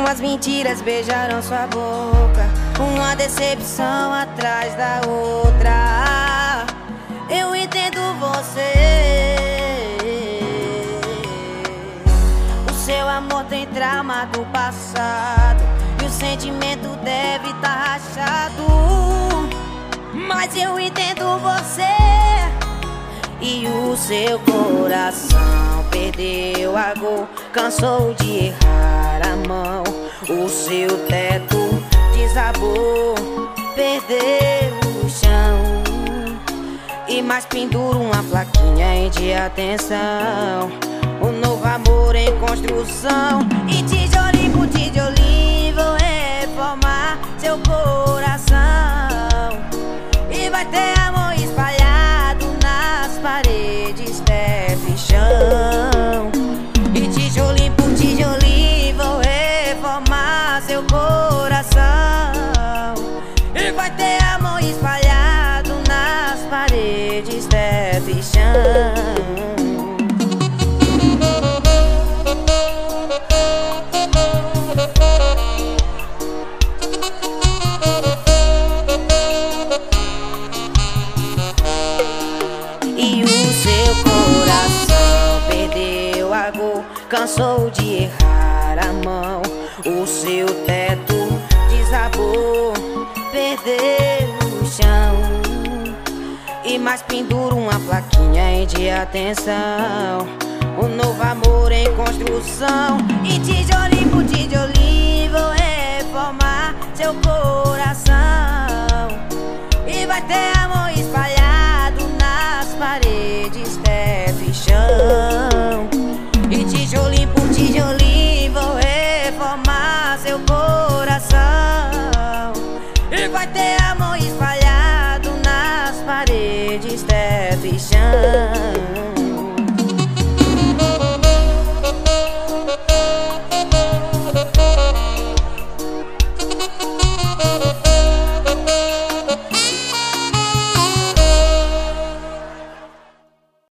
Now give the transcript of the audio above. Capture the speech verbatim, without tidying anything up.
Umas mentiras beijaram sua boca, uma decepção atrás da outra. Eu entendo você. O seu amor tem trauma do passado e o sentimento deve tá rachado. Mas eu entendo você. E o seu coração perdeu a cor, cansou de errar a mão. O seu teto desabou, perdeu o chão. E mais pendura uma plaquinha de atenção, um novo amor em construção. E tijolinho por tijolinho vou reformar seu coração. E vai ter amor espalhado nas paredes, teto e chão. E tijolinho por tijolinho vou reformar seu coração. E vai ter amor espalhado nas paredes, teto e chão. E o seu coração perdeu a cor, cansou de errar a mão. O seu teto desabou, perdeu o chão. E mais pendura uma plaquinha de atenção, um novo amor em construção. E tijolinho por tijolinho vou reformar seu coração. E vai ter amor espalhado nas paredes, teto e chão. E tijolinho por tijolinho vou reformar seu coração. E vai ter amor espalhado nas paredes, teto e chão.